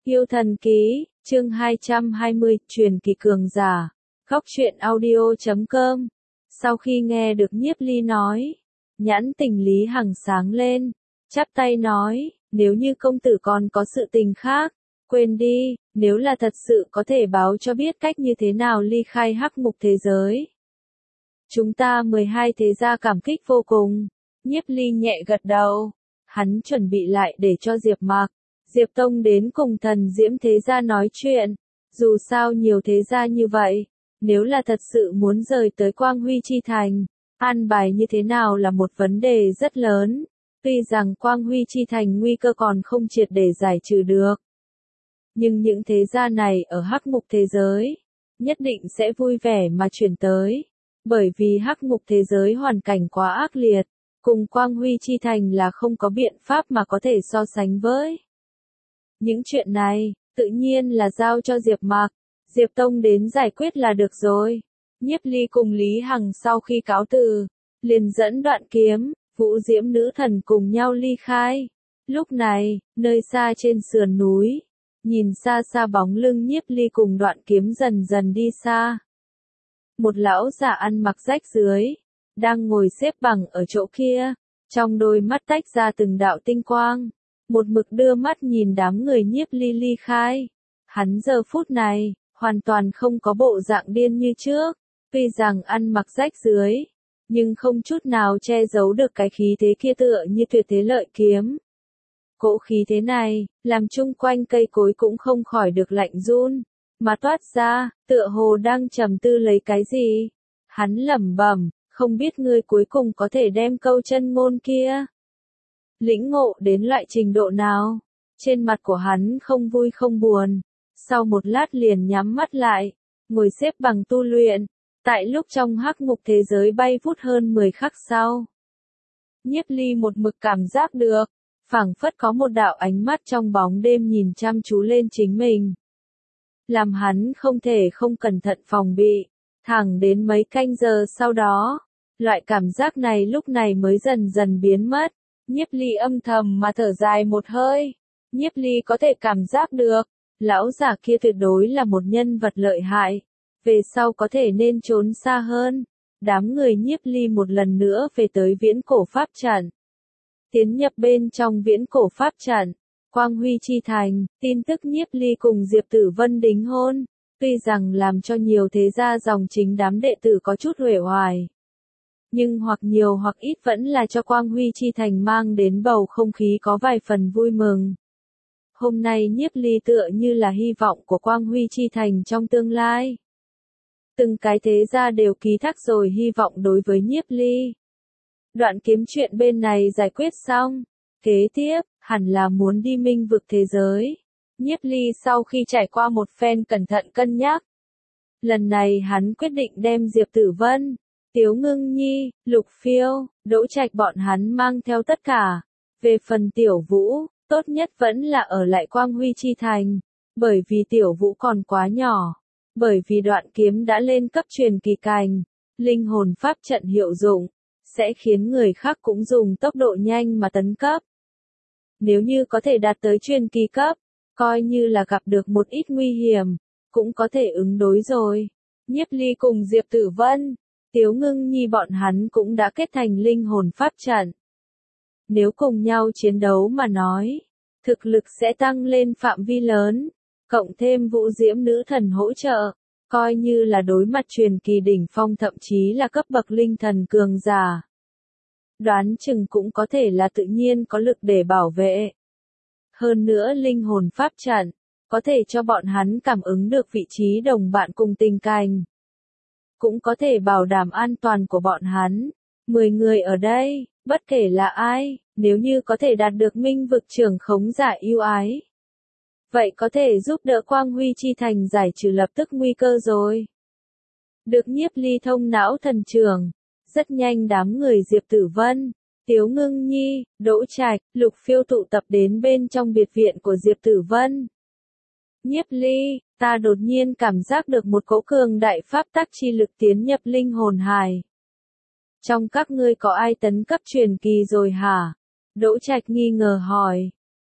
Yêu thần ký, chương 220, truyền kỳ cường giả. Góc truyện audio.com. Sau khi nghe được Nhiếp Ly nói, nhãn tình Lý Hằng sáng lên, chắp tay nói, nếu như công tử còn có sự tình khác, quên đi, nếu là thật sự có thể báo cho biết cách như thế nào ly khai hắc ngục thế giới. Chúng ta 12 thế gia cảm kích vô cùng. Nhiếp Ly nhẹ gật đầu, hắn chuẩn bị lại để cho Diệp Mạc, Diệp Tông đến cùng Thần Diễm thế gia nói chuyện, dù sao nhiều thế gia như vậy, nếu là thật sự muốn rời tới Quang Huy Chi Thành, an bài như thế nào là một vấn đề rất lớn, tuy rằng Quang Huy Chi Thành nguy cơ còn không triệt để giải trừ được. Nhưng những thế gia này ở hắc ngục thế giới, nhất định sẽ vui vẻ mà chuyển tới, bởi vì hắc ngục thế giới hoàn cảnh quá ác liệt, cùng Quang Huy Chi Thành là không có biện pháp mà có thể so sánh với. Những chuyện này, tự nhiên là giao cho Diệp Mạc, Diệp Tông đến giải quyết là được rồi. Nhiếp Ly cùng Lý Hằng sau khi cáo từ, liền dẫn Đoạn Kiếm, Vũ Diễm nữ thần cùng nhau ly khai. Lúc này, nơi xa trên sườn núi, nhìn xa xa bóng lưng Nhiếp Ly cùng Đoạn Kiếm dần dần đi xa. Một lão già ăn mặc rách rưới, đang ngồi xếp bằng ở chỗ kia, trong đôi mắt tách ra từng đạo tinh quang, một mực đưa mắt nhìn đám người Nhiếp Ly ly khai. Hắn giờ phút này, hoàn toàn không có bộ dạng điên như trước, tuy rằng ăn mặc rách rưới, nhưng không chút nào che giấu được cái khí thế kia tựa như tuyệt thế lợi kiếm. Cỗ khí thế này, làm chung quanh cây cối cũng không khỏi được lạnh run, mà toát ra, tựa hồ đang trầm tư lấy cái gì. Hắn lẩm bẩm, không biết ngươi cuối cùng có thể đem câu chân ngôn kia lĩnh ngộ đến loại trình độ nào. Trên mặt của hắn không vui không buồn, sau một lát liền nhắm mắt lại, ngồi xếp bằng tu luyện. Tại lúc trong hắc ngục thế giới bay vút hơn 10 khắc sau, Nhiếp Ly một mực cảm giác được, phảng phất có một đạo ánh mắt trong bóng đêm nhìn chăm chú lên chính mình, làm hắn không thể không cẩn thận phòng bị. Thẳng đến mấy canh giờ sau đó, loại cảm giác này lúc này mới dần dần biến mất. Nhiếp Ly âm thầm mà thở dài một hơi. Nhiếp Ly có thể cảm giác được, lão giả kia tuyệt đối là một nhân vật lợi hại, về sau có thể nên trốn xa hơn. Đám người Nhiếp Ly một lần nữa về tới viễn cổ pháp trận. Tiến nhập bên trong viễn cổ pháp trận, Quang Huy Chi Thành, tin tức Nhiếp Ly cùng Diệp Tử Vân đính hôn, tuy rằng làm cho nhiều thế gia dòng chính đám đệ tử có chút uể oải, nhưng hoặc nhiều hoặc ít vẫn là cho Quang Huy Chi Thành mang đến bầu không khí có vài phần vui mừng. Hôm nay Nhiếp Ly tựa như là hy vọng của Quang Huy Chi Thành trong tương lai. Từng cái thế gia đều ký thác rồi hy vọng đối với Nhiếp Ly. Đoạn Kiếm chuyện bên này giải quyết xong, kế tiếp, hẳn là muốn đi Minh vực thế giới. Nhiếp Ly sau khi trải qua một phen cẩn thận cân nhắc, lần này hắn quyết định đem Diệp Tử Vân, Tiếu Ngưng Nhi, Lục Phiêu, Đỗ Trạch bọn hắn mang theo tất cả. Về phần Tiểu Vũ, tốt nhất vẫn là ở lại Quang Huy Chi Thành, bởi vì Tiểu Vũ còn quá nhỏ, bởi vì Đoạn Kiếm đã lên cấp truyền kỳ cảnh, linh hồn pháp trận hiệu dụng, sẽ khiến người khác cũng dùng tốc độ nhanh mà tấn cấp. Nếu như có thể đạt tới truyền kỳ cấp, coi như là gặp được một ít nguy hiểm, cũng có thể ứng đối rồi. Nhiếp Ly cùng Diệp Tử Vân, Tiếu Ngưng Nhi bọn hắn cũng đã kết thành linh hồn pháp trận. Nếu cùng nhau chiến đấu mà nói, thực lực sẽ tăng lên phạm vi lớn, cộng thêm Vũ Diễm nữ thần hỗ trợ, coi như là đối mặt truyền kỳ đỉnh phong thậm chí là cấp bậc linh thần cường giả, đoán chừng cũng có thể là tự nhiên có lực để bảo vệ. Hơn nữa linh hồn pháp trận, có thể cho bọn hắn cảm ứng được vị trí đồng bạn cùng tình cảnh, cũng có thể bảo đảm an toàn của bọn hắn. 10 người ở đây, bất kể là ai, nếu như có thể đạt được Minh vực trưởng khống giả ưu ái, vậy có thể giúp đỡ Quang Huy Chi Thành giải trừ lập tức nguy cơ rồi. Được Nhiếp Ly thông não thần trường, rất nhanh đám người Diệp Tử Vân, Tiếu Ngưng Nhi, Đỗ Trạch, Lục Phiêu tụ tập đến bên trong biệt viện của Diệp Tử Vân. Nhiếp Ly, ta đột nhiên cảm giác được một cỗ cường đại pháp tắc chi lực tiến nhập linh hồn hài. Trong các ngươi có ai tấn cấp truyền kỳ rồi hả? Đỗ Trạch nghi ngờ hỏi.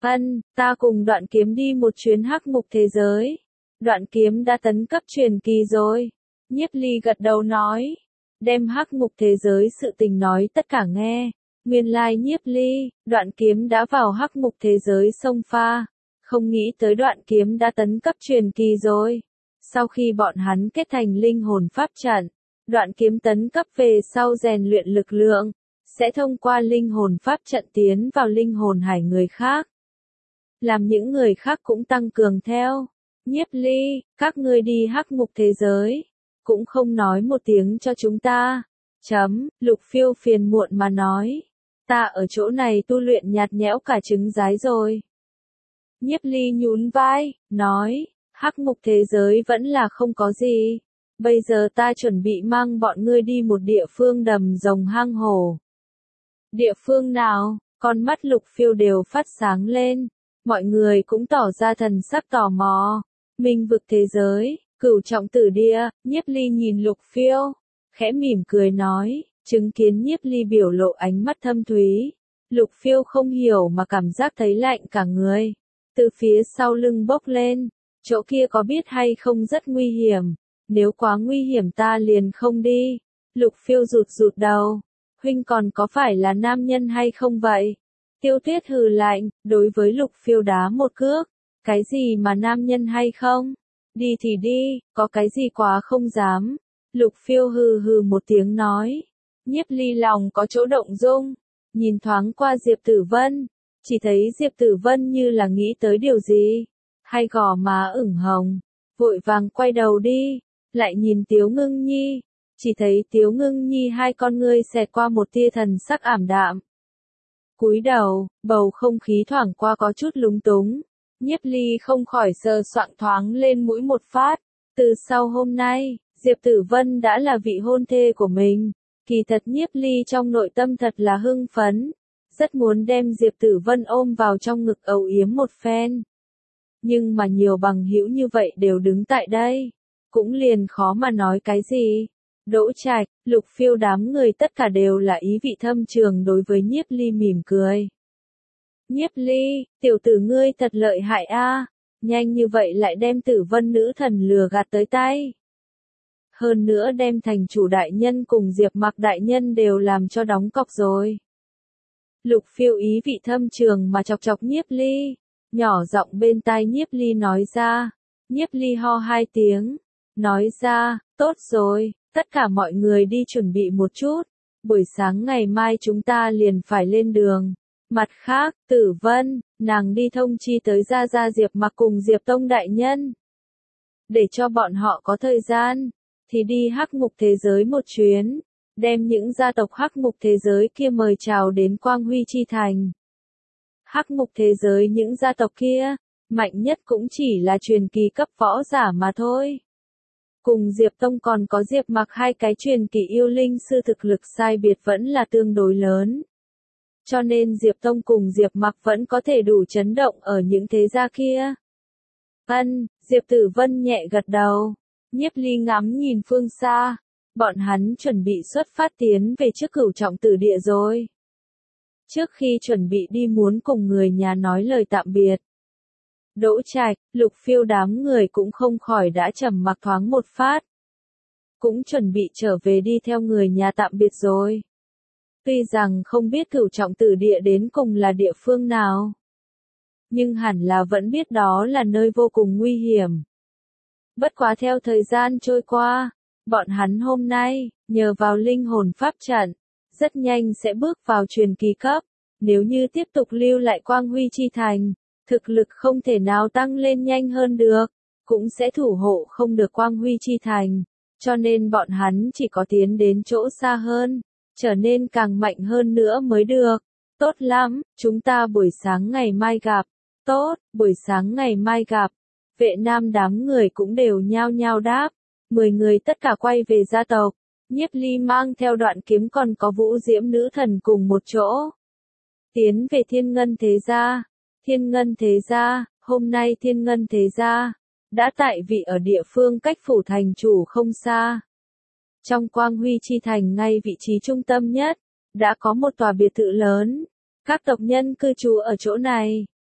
Ta cùng Đoạn Kiếm đi một chuyến hắc ngục thế giới. Đoạn Kiếm đã tấn cấp truyền kỳ rồi. Nhiếp Ly gật đầu nói. Đem hắc ngục thế giới sự tình nói tất cả nghe. Nguyên lai Nhiếp Ly, Đoạn Kiếm đã vào hắc ngục thế giới xông pha. Không nghĩ tới Đoạn Kiếm đã tấn cấp truyền kỳ rồi. Sau khi bọn hắn kết thành linh hồn pháp trận, Đoạn Kiếm tấn cấp về sau rèn luyện lực lượng, sẽ thông qua linh hồn pháp trận tiến vào linh hồn hải người khác. Làm những người khác cũng tăng cường theo. Nhiếp Ly, các ngươi đi hắc ngục thế giới, cũng không nói một tiếng cho chúng ta. Lục Phiêu phiền muộn mà nói. Ta ở chỗ này tu luyện nhạt nhẽo cả trứng rái rồi. Nhiếp Ly nhún vai, nói, hắc ngục thế giới vẫn là không có gì. Bây giờ ta chuẩn bị mang bọn ngươi đi một địa phương đầm rồng hang hổ. Địa phương nào? Con mắt Lục Phiêu đều phát sáng lên. Mọi người cũng tỏ ra thần sắc tò mò. Minh vực thế giới, Cửu Trọng Tử Địa. Nhiếp Ly nhìn Lục Phiêu, khẽ mỉm cười nói, chứng kiến Nhiếp Ly biểu lộ ánh mắt thâm thúy. Lục Phiêu không hiểu mà cảm giác thấy lạnh cả người. Từ phía sau lưng bốc lên, chỗ kia có biết hay không rất nguy hiểm. Nếu quá nguy hiểm ta liền không đi. Lục Phiêu rụt rụt đầu. Huynh còn có phải là nam nhân hay không vậy? Tiêu Tuyết hừ lạnh, đối với Lục Phiêu đá một cước. Cái gì mà nam nhân hay không? Đi thì đi, có cái gì quá không dám. Lục Phiêu hừ hừ một tiếng nói. Nhiếp Ly lòng có chỗ động dung. Nhìn thoáng qua Diệp Tử Vân. Chỉ thấy Diệp Tử Vân như là nghĩ tới điều gì. Hai gò má ửng hồng. Vội vàng quay đầu đi. Lại nhìn Tiếu Ngưng Nhi. Chỉ thấy Tiếu Ngưng Nhi hai con ngươi xẹt qua một tia thần sắc ảm đạm. Cúi đầu, bầu không khí thoảng qua có chút lúng túng. Nhiếp Ly không khỏi sờ soạng thoáng lên mũi một phát. Từ sau hôm nay, Diệp Tử Vân đã là vị hôn thê của mình. Kỳ thật Nhiếp Ly trong nội tâm thật là hưng phấn. Rất muốn đem Diệp Tử Vân ôm vào trong ngực âu yếm một phen. Nhưng mà nhiều bằng hữu như vậy đều đứng tại đây. Cũng liền khó mà nói cái gì. Đỗ Trạch, Lục Phiêu đám người tất cả đều là ý vị thâm trường đối với Nhiếp Ly mỉm cười. Nhiếp Ly, tiểu tử ngươi thật lợi hại a, nhanh như vậy lại đem Tử Vân nữ thần lừa gạt tới tay. Hơn nữa đem thành chủ đại nhân cùng Diệp Mặc đại nhân đều làm cho đóng cọc rồi. Lục Phiêu ý vị thâm trường mà chọc chọc Nhiếp Ly, nhỏ giọng bên tai Nhiếp Ly nói ra. Nhiếp Ly ho hai tiếng, nói ra, tốt rồi. Tất cả mọi người đi chuẩn bị một chút. Buổi sáng ngày mai chúng ta liền phải lên đường. Mặt khác, Tử Vân, nàng đi thông chi tới Gia Gia Diệp Mặc cùng Diệp Tông đại nhân. Để cho bọn họ có thời gian, thì đi hắc ngục thế giới một chuyến. Đem những gia tộc hắc ngục thế giới kia mời chào đến Quang Huy Chi Thành. Hắc ngục thế giới những gia tộc kia, mạnh nhất cũng chỉ là truyền kỳ cấp võ giả mà thôi. Cùng Diệp Tông còn có Diệp Mặc hai cái truyền kỳ yêu linh sư thực lực sai biệt vẫn là tương đối lớn. Cho nên Diệp Tông cùng Diệp Mặc vẫn có thể đủ chấn động ở những thế gia kia. Diệp Tử Vân nhẹ gật đầu. Nhiếp Ly ngắm nhìn phương xa. Bọn hắn chuẩn bị xuất phát tiến về trước Cửu Trọng Tử Địa rồi. Trước khi chuẩn bị đi muốn cùng người nhà nói lời tạm biệt. Đỗ Trạch, Lục Phiêu đám người cũng không khỏi đã trầm mặc thoáng một phát. Cũng chuẩn bị trở về đi theo người nhà tạm biệt rồi. Tuy rằng không biết Cửu Trọng Tử Địa đến cùng là địa phương nào. Nhưng hẳn là vẫn biết đó là nơi vô cùng nguy hiểm. Bất quá theo thời gian trôi qua, bọn hắn hôm nay, nhờ vào linh hồn pháp trận, rất nhanh sẽ bước vào truyền kỳ cấp. Nếu như tiếp tục lưu lại Quang Huy Chi Thành, thực lực không thể nào tăng lên nhanh hơn được, cũng sẽ thủ hộ không được Quang Huy Chi Thành, cho nên bọn hắn chỉ có tiến đến chỗ xa hơn, trở nên càng mạnh hơn nữa mới được. Tốt lắm, chúng ta buổi sáng ngày mai gặp. Tốt, buổi sáng ngày mai gặp. Vệ Nam đám người cũng đều nhao nhao đáp. 10 người tất cả quay về gia tộc. Nhiếp Ly mang theo Đoạn Kiếm còn có Vũ Diễm nữ thần cùng một chỗ. Tiến về Thiên Ngân Thế Gia. Thiên Ngân Thế Gia, hôm nay Thiên Ngân Thế Gia đã tại vị ở địa phương cách phủ thành chủ không xa. Trong Quang Huy Chi Thành ngay vị trí trung tâm nhất, đã có một tòa biệt thự lớn. Các tộc nhân cư trú ở chỗ này.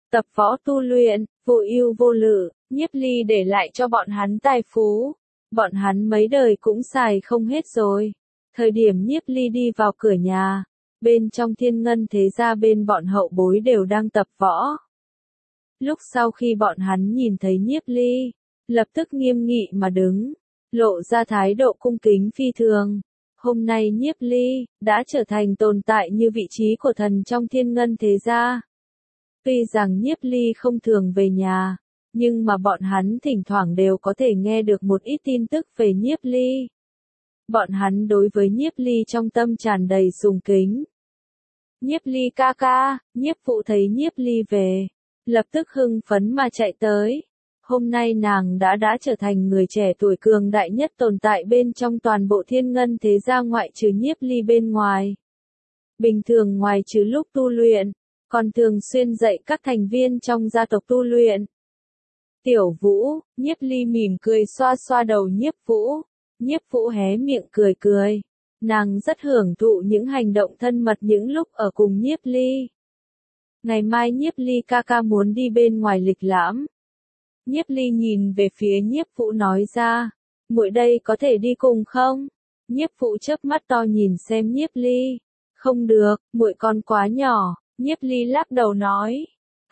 tập võ tu luyện, vô ưu vô lự, Nhiếp Ly để lại cho bọn hắn tài phú. Bọn hắn mấy đời cũng xài không hết rồi. Thời điểm Nhiếp Ly đi vào cửa nhà, bên trong Thiên Ngân thế gia bên bọn hậu bối đều đang tập võ. Lúc sau khi bọn hắn nhìn thấy Nhiếp Ly, lập tức nghiêm nghị mà đứng, lộ ra thái độ cung kính phi thường. Hôm nay Nhiếp Ly đã trở thành tồn tại như vị trí của thần trong Thiên Ngân thế gia. Tuy rằng Nhiếp Ly không thường về nhà, nhưng mà bọn hắn thỉnh thoảng đều có thể nghe được một ít tin tức về Nhiếp Ly. Bọn hắn đối với Nhiếp Ly trong tâm tràn đầy sùng kính. Nhiếp Ly ca ca, Nhiếp phụ thấy Nhiếp Ly về, lập tức hưng phấn mà chạy tới. Hôm nay nàng đã trở thành người trẻ tuổi cường đại nhất tồn tại bên trong toàn bộ Thiên Ngân thế gia ngoại trừ Nhiếp Ly bên ngoài. Bình thường ngoài trừ lúc tu luyện, còn thường xuyên dạy các thành viên trong gia tộc tu luyện. Tiểu Vũ, Nhiếp Ly mỉm cười xoa xoa đầu Nhiếp Vũ. Nhiếp Vũ hé miệng cười cười. Nàng rất hưởng thụ những hành động thân mật những lúc ở cùng Nhiếp Ly. Ngày mai Nhiếp Ly ca ca muốn đi bên ngoài lịch lãm. Nhiếp Ly nhìn về phía Nhiếp Vũ nói ra, muội đây có thể đi cùng không? Nhiếp Vũ chớp mắt to nhìn xem Nhiếp Ly. Không được, muội còn quá nhỏ. Nhiếp Ly lắc đầu nói.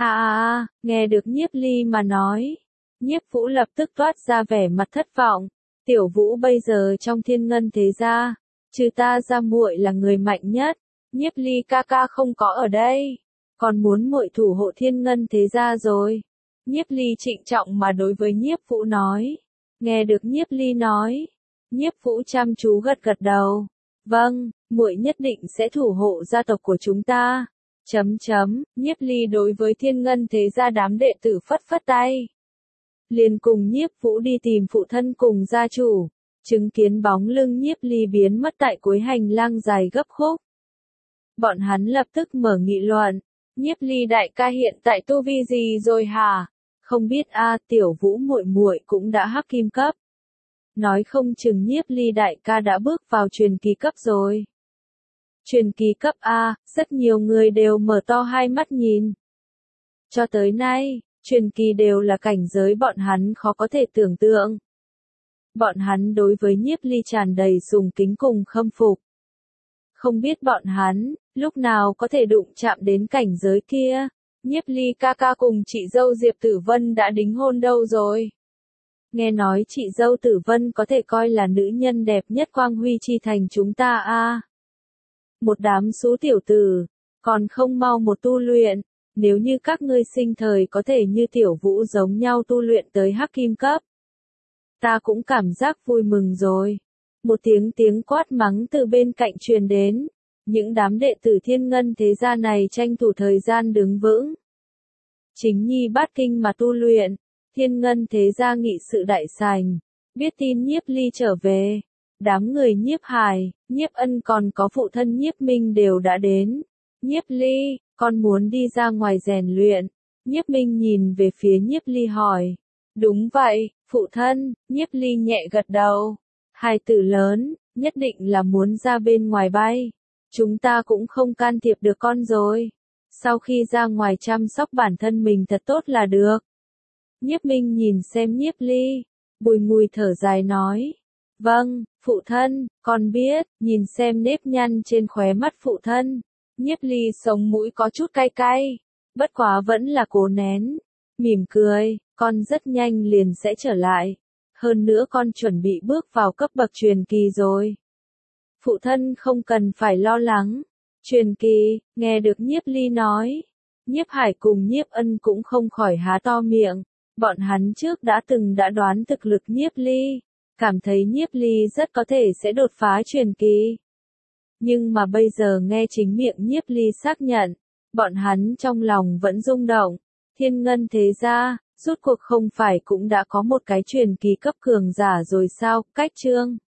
Nghe được Nhiếp Ly mà nói. Nhiếp Vũ lập tức toát ra vẻ mặt thất vọng. Tiểu Vũ bây giờ trong Thiên Ngân thế gia, trừ ta ra muội là người mạnh nhất. Nhiếp Ly ca ca không có ở đây, còn muốn muội thủ hộ Thiên Ngân thế gia rồi. Nhiếp Ly trịnh trọng mà đối với Nhiếp Vũ nói. Nghe được Nhiếp Ly nói, Nhiếp Vũ chăm chú gật gật đầu. Vâng, muội nhất định sẽ thủ hộ gia tộc của chúng ta. Nhiếp Ly đối với Thiên Ngân thế gia đám đệ tử phất phất tay. Liền cùng Nhiếp Vũ đi tìm phụ thân cùng gia chủ, chứng kiến bóng lưng Nhiếp Ly biến mất tại cuối hành lang dài gấp khúc. Bọn hắn lập tức mở nghị luận, Nhiếp Ly đại ca hiện tại tu vi gì rồi hả? Không biết Tiểu Vũ muội muội cũng đã hắc kim cấp. Nói không chừng Nhiếp Ly đại ca đã bước vào truyền kỳ cấp rồi. Truyền kỳ cấp rất nhiều người đều mở to hai mắt nhìn. Cho tới nay, truyền kỳ đều là cảnh giới bọn hắn khó có thể tưởng tượng. Bọn hắn đối với Nhiếp Ly tràn đầy sùng kính cùng khâm phục. Không biết bọn hắn, lúc nào có thể đụng chạm đến cảnh giới kia. Nhiếp Ly ca ca cùng chị dâu Diệp Tử Vân đã đính hôn đâu rồi. Nghe nói chị dâu Tử Vân có thể coi là nữ nhân đẹp nhất Quang Huy chi thành chúng ta Một đám số tiểu tử, còn không mau một tu luyện. Nếu như các ngươi sinh thời có thể như Tiểu Vũ giống nhau tu luyện tới hắc kim cấp, ta cũng cảm giác vui mừng rồi. Một tiếng quát mắng từ bên cạnh truyền đến. Những đám đệ tử Thiên Ngân thế gia này tranh thủ thời gian đứng vững. Chính nhi bát kinh mà tu luyện. Thiên Ngân thế gia nghị sự đại sảnh. Biết tin Nhiếp Ly trở về. Đám người Nhiếp Hải, Nhiếp Ân còn có phụ thân Nhiếp Minh đều đã đến. Nhiếp Ly, con muốn đi ra ngoài rèn luyện. Nhiếp Minh nhìn về phía Nhiếp Ly hỏi. Đúng vậy, phụ thân. Nhiếp Ly nhẹ gật đầu. Hài tử lớn, nhất định là muốn ra bên ngoài bay. Chúng ta cũng không can thiệp được con rồi. Sau khi ra ngoài chăm sóc bản thân mình thật tốt là được. Nhiếp Minh nhìn xem Nhiếp Ly, bùi ngùi thở dài nói. Vâng, phụ thân, con biết. Nhìn xem nếp nhăn trên khóe mắt phụ thân. Nhiếp Ly sống mũi có chút cay cay. Bất quá vẫn là cố nén. Mỉm cười, con rất nhanh liền sẽ trở lại. Hơn nữa con chuẩn bị bước vào cấp bậc truyền kỳ rồi. Phụ thân không cần phải lo lắng. Truyền kỳ, nghe được Nhiếp Ly nói. Nhiếp Hải cùng Nhiếp Ân cũng không khỏi há to miệng. Bọn hắn trước đã đoán thực lực Nhiếp Ly. Cảm thấy Nhiếp Ly rất có thể sẽ đột phá truyền kỳ. Nhưng mà bây giờ nghe chính miệng Nhiếp Ly xác nhận. Bọn hắn trong lòng vẫn rung động. Thiên Ngân thế gia, rốt cuộc không phải cũng đã có một cái truyền kỳ cấp cường giả rồi sao? Cách chương